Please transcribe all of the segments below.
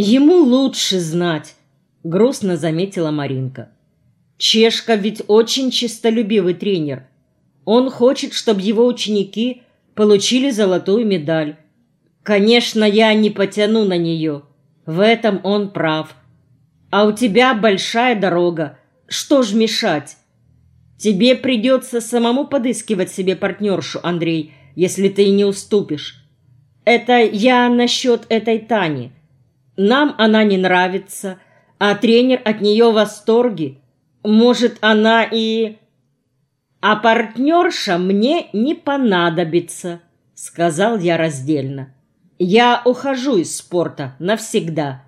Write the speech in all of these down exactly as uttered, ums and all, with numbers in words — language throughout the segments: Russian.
Ему лучше знать, грустно заметила Маринка. Чешка ведь очень честолюбивый тренер. Он хочет, чтобы его ученики получили золотую медаль. Конечно, я не потяну на нее. В этом он прав. А у тебя большая дорога. Что ж мешать? Тебе придется самому подыскивать себе партнершу, Андрей, если ты не уступишь. Это я насчет этой Тани. Нам она не нравится, а тренер от нее в восторге. Может, она и... А партнерша мне не понадобится, сказал я раздельно. Я ухожу из спорта навсегда.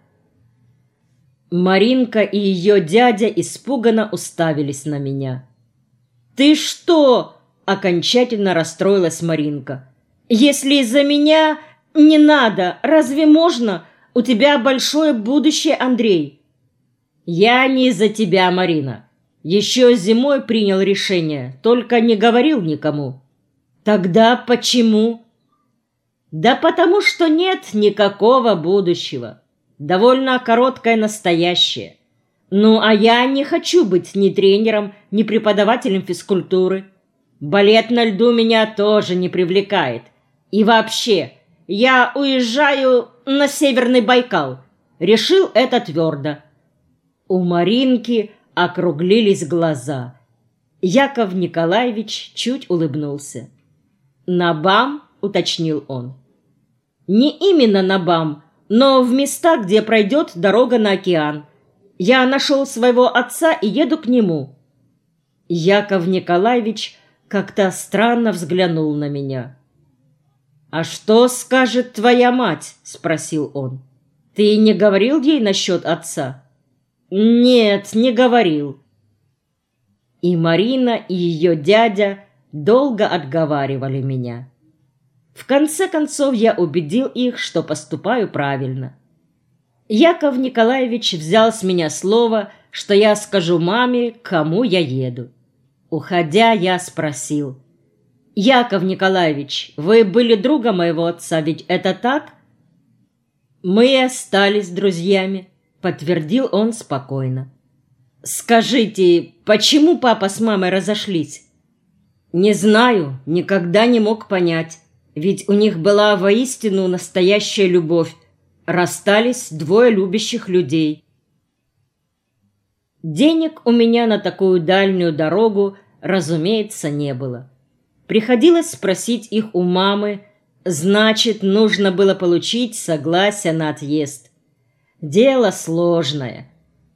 Маринка и ее дядя испуганно уставились на меня. «Ты что?» – окончательно расстроилась Маринка. «Если из-за меня не надо, разве можно? У тебя большое будущее, Андрей». «Я не из-за тебя, Марина. Еще зимой принял решение, только не говорил никому». «Тогда почему?» «Да потому что нет никакого будущего. Довольно короткое настоящее. Ну, а я не хочу быть ни тренером, ни преподавателем физкультуры. Балет на льду меня тоже не привлекает. И вообще, я уезжаю на Северный Байкал. Решил это твердо». У Маринки округлились глаза. Яков Николаевич чуть улыбнулся. «На БАМ?» — уточнил он. «Не именно на БАМ, но в места, где пройдет дорога на океан. Я нашел своего отца и еду к нему». Яков Николаевич как-то странно взглянул на меня. «А что скажет твоя мать?» — спросил он. «Ты не говорил ей насчет отца?» «Нет, не говорил». И Марина, и ее дядя долго отговаривали меня. В конце концов я убедил их, что поступаю правильно. Яков Николаевич взял с меня слово, что я скажу маме, к кому я еду. Уходя, я спросил: «Яков Николаевич, вы были другом моего отца, ведь это так?» «Мы остались друзьями», — подтвердил он спокойно. «Скажите, почему папа с мамой разошлись?» «Не знаю, никогда не мог понять, ведь у них была воистину настоящая любовь. Расстались двое любящих людей». Денег у меня на такую дальнюю дорогу, разумеется, не было. Приходилось спросить их у мамы, значит, нужно было получить согласие на отъезд. Дело сложное.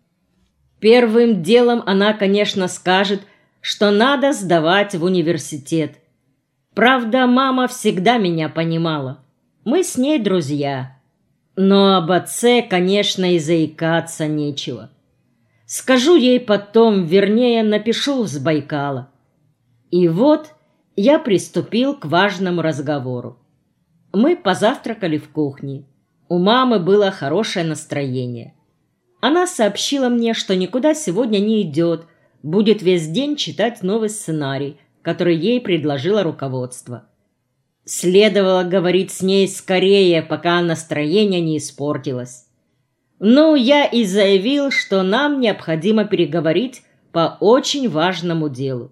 Первым делом она, конечно, скажет, что надо сдавать в университет. Правда, мама всегда меня понимала. Мы с ней друзья. Но об отце, конечно, и заикаться нечего. Скажу ей потом, вернее, напишу с Байкала. И вот я приступил к важному разговору. Мы позавтракали в кухне. У мамы было хорошее настроение. Она сообщила мне, что никуда сегодня не идет, будет весь день читать новый сценарий, который ей предложило руководство. Следовало говорить с ней скорее, пока настроение не испортилось. Ну, я и заявил, что нам необходимо переговорить по очень важному делу.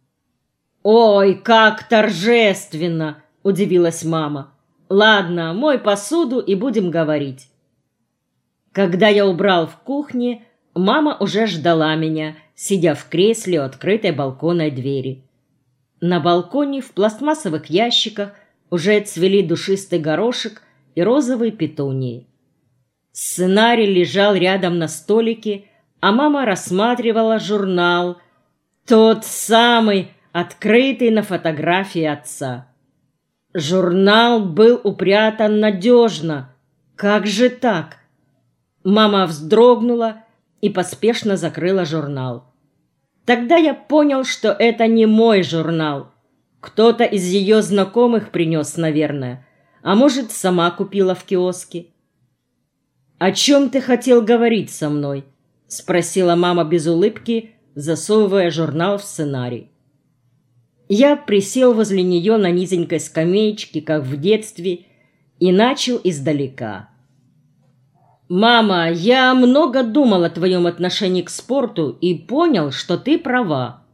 «Ой, как торжественно!» – удивилась мама. «Ладно, мой посуду и будем говорить». Когда я убрал в кухне, мама уже ждала меня, сидя в кресле у открытой балконной двери. На балконе в пластмассовых ящиках уже цвели душистый горошек и розовые петунии. Сценарий лежал рядом на столике, а мама рассматривала журнал, тот самый, открытый на фотографии отца. Журнал был упрятан надежно. Как же так? Мама вздрогнула и поспешно закрыла журнал. Тогда я понял, что это не мой журнал. Кто-то из ее знакомых принес, наверное, а может, сама купила в киоске. «О чем ты хотел говорить со мной?» — спросила мама без улыбки, засовывая журнал в сценарий. Я присел возле нее на низенькой скамеечке, как в детстве, и начал издалека. «Мама, я много думал о твоем отношении к спорту и понял, что ты права.